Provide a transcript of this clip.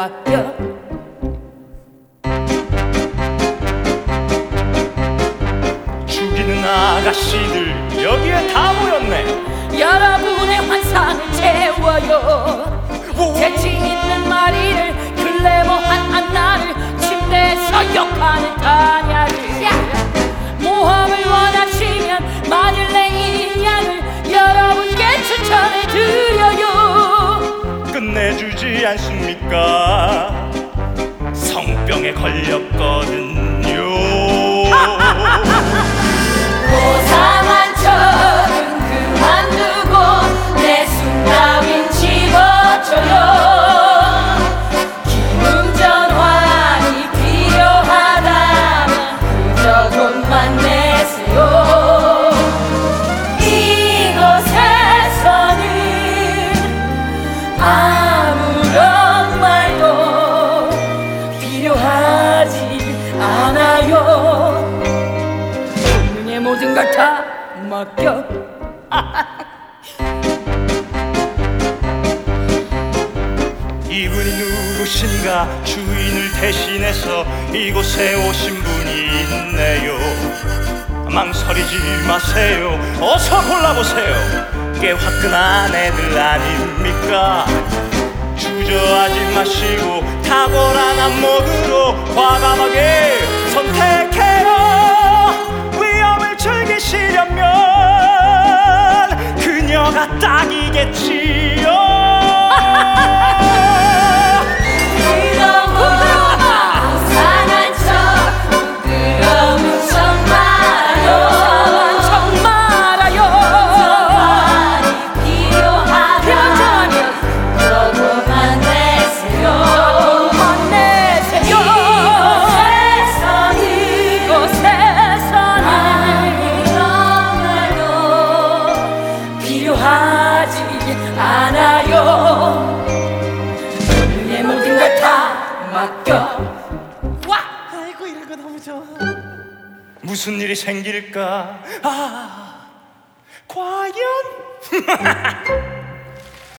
맡겨. 죽이는 아가씨들 여기에 다 모였네. 여러분의 환상을 채워요. 재치 있는 마리를 글래머한 안나를 침대에서 욕하는 다냐를 모험을 원하시면 마닐레 인양을 여러분께 추천해드려요. 끝내주지 않습니까? 성병에 걸렸거든요. 고상한 척은 그만두고 내 숨 따윈 집어줘요. 기능전환이 필요하다면 그저 돈만 내세요. 이곳에서는 아무런 말도 필요하지 않아요. 본능의 모든 걸 다 맡겨. 이분이 누구신가? 주인을 대신해서 이곳에 오신 분이 있네요. 망설이지 마세요. 어서 골라보세요. 꽤 화끈한 애들 아닙니까? 주저하지 마시고 탁월한 안목으로 과감하게 선택해요. 위험을 즐기시려면 그녀가 딱이겠지요. 필요하지 않아요. 내 모든 걸 다 맡겨. 와! 아이고 이런 거 너무 좋아. 무슨 일이 생길까? 과연?